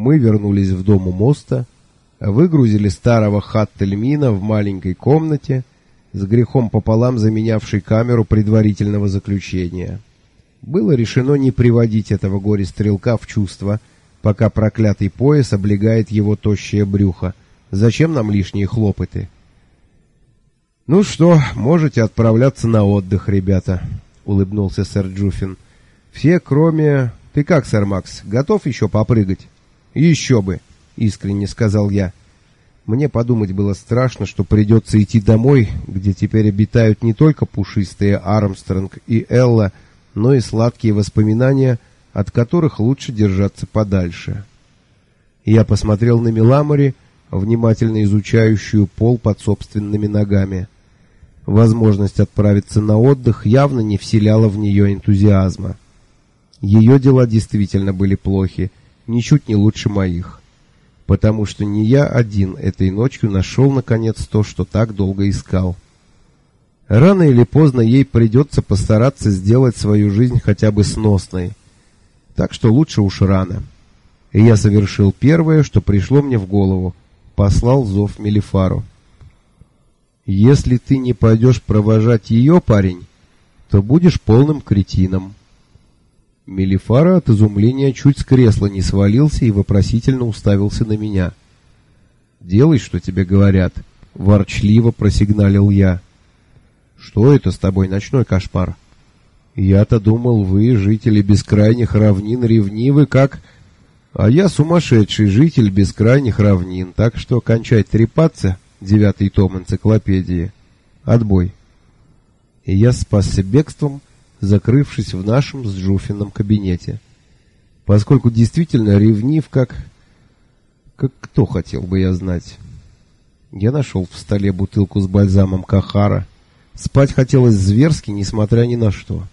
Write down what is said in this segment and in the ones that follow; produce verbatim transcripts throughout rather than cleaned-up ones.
Мы вернулись в дом у моста, выгрузили старого Хаттельмина в маленькой комнате, с грехом пополам заменявшей камеру предварительного заключения. Было решено не приводить этого горе-стрелка в чувство, пока проклятый пояс облегает его тощее брюхо. Зачем нам лишние хлопоты? «Ну что, можете отправляться на отдых, ребята», — улыбнулся сэр Джуффин. «Все, кроме... Ты как, сэр Макс, готов еще попрыгать?» «Еще бы», — искренне сказал я. Мне подумать было страшно, что придется идти домой, где теперь обитают не только пушистые Армстронг и Элла, но и сладкие воспоминания, от которых лучше держаться подальше. Я посмотрел на Миламори, внимательно изучающую пол под собственными ногами. Возможность отправиться на отдых явно не вселяла в нее энтузиазма. Ее дела действительно были плохи, ничуть не лучше моих, потому что не я один этой ночью нашел наконец то, что так долго искал. Рано или поздно ей придется постараться сделать свою жизнь хотя бы сносной, так что лучше уж рано. И я совершил первое, что пришло мне в голову, послал зов Мелифару. «Если ты не пойдешь провожать ее, парень, то будешь полным кретином». Мелифара от изумления чуть с кресла не свалился и вопросительно уставился на меня. «Делай, что тебе говорят», — ворчливо просигналил я. «Что это с тобой, ночной кошмар?» «Я-то думал, вы, жители бескрайних равнин, ревнивы, как...» «А я сумасшедший житель бескрайних равнин, так что кончай трепаться, девятый том энциклопедии. Отбой». И я спасся бегством, закрывшись в нашем с Джуффином кабинете. Поскольку действительно ревнив, как... Как кто, хотел бы я знать. Я нашел в столе бутылку с бальзамом Кахара. Спать хотелось зверски, несмотря ни на что.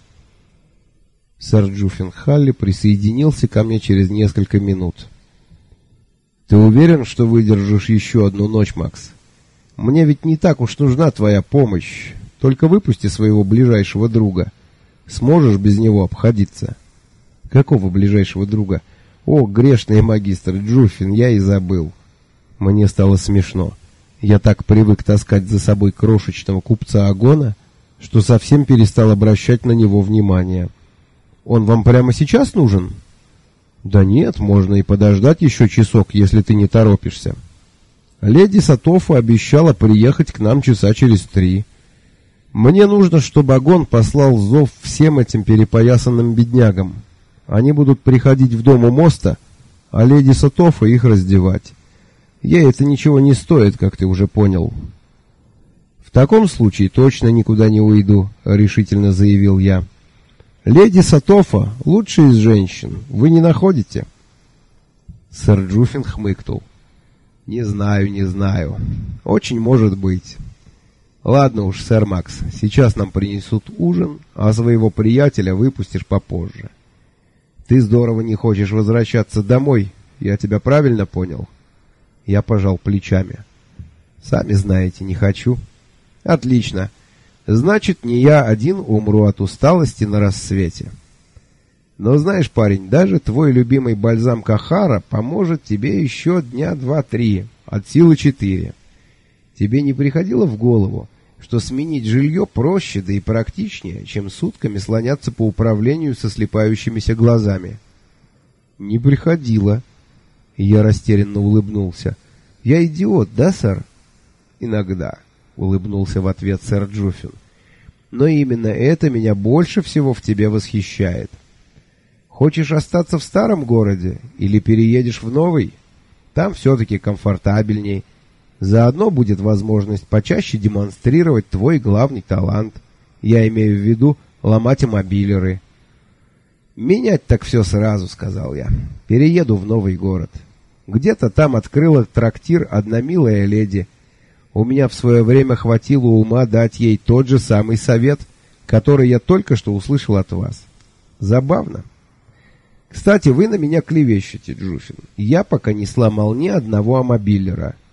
Сэр Джуффин Халли присоединился ко мне через несколько минут. «Ты уверен, что выдержишь еще одну ночь, Макс? Мне ведь не так уж нужна твоя помощь. Только выпусти своего ближайшего друга. Сможешь без него обходиться?» «Какого ближайшего друга?» «О, грешный магистр Джуффин, я и забыл». Мне стало смешно. Я так привык таскать за собой крошечного купца Агона, что совсем перестал обращать на него внимание. «Он вам прямо сейчас нужен?» «Да нет, можно и подождать еще часок, если ты не торопишься. Леди Сатофа обещала приехать к нам часа через три. Мне нужно, чтобы Агон послал зов всем этим перепоясанным беднягам. Они будут приходить в дом у моста, а леди Сатофа их раздевать. Ей это ничего не стоит, как ты уже понял». «В таком случае точно никуда не уйду», — решительно заявил я. «Леди Сатофа — лучшая из женщин, вы не находите?» Сэр Джуффин хмыкнул. «Не знаю, не знаю. Очень может быть. Ладно уж, сэр Макс, сейчас нам принесут ужин, а своего приятеля выпустишь попозже. Ты здорово не хочешь возвращаться домой, я тебя правильно понял?» Я пожал плечами. «Сами знаете, не хочу». «Отлично. Значит, не я один умру от усталости на рассвете. Но знаешь, парень, даже твой любимый бальзам Кахара поможет тебе еще дня два-три, от силы четыре. Тебе не приходило в голову, что сменить жилье проще, да и практичнее, чем сутками слоняться по управлению со слепающимися глазами?» «Не приходило». Я растерянно улыбнулся. «Я идиот, да, сэр?» «Иногда», — улыбнулся в ответ сэр Джуффин. «Но именно это меня больше всего в тебе восхищает. Хочешь остаться в старом городе или переедешь в новый? Там все-таки комфортабельней. Заодно будет возможность почаще демонстрировать твой главный талант. Я имею в виду ломать мобилеры». «Менять так все сразу», — сказал я. «Перееду в новый город. Где-то там открыла трактир одна милая леди. У меня в свое время хватило ума дать ей тот же самый совет, который я только что услышал от вас. Забавно. Кстати, вы на меня клевещете, Джуффин. Я пока не сломал ни одного амобилера.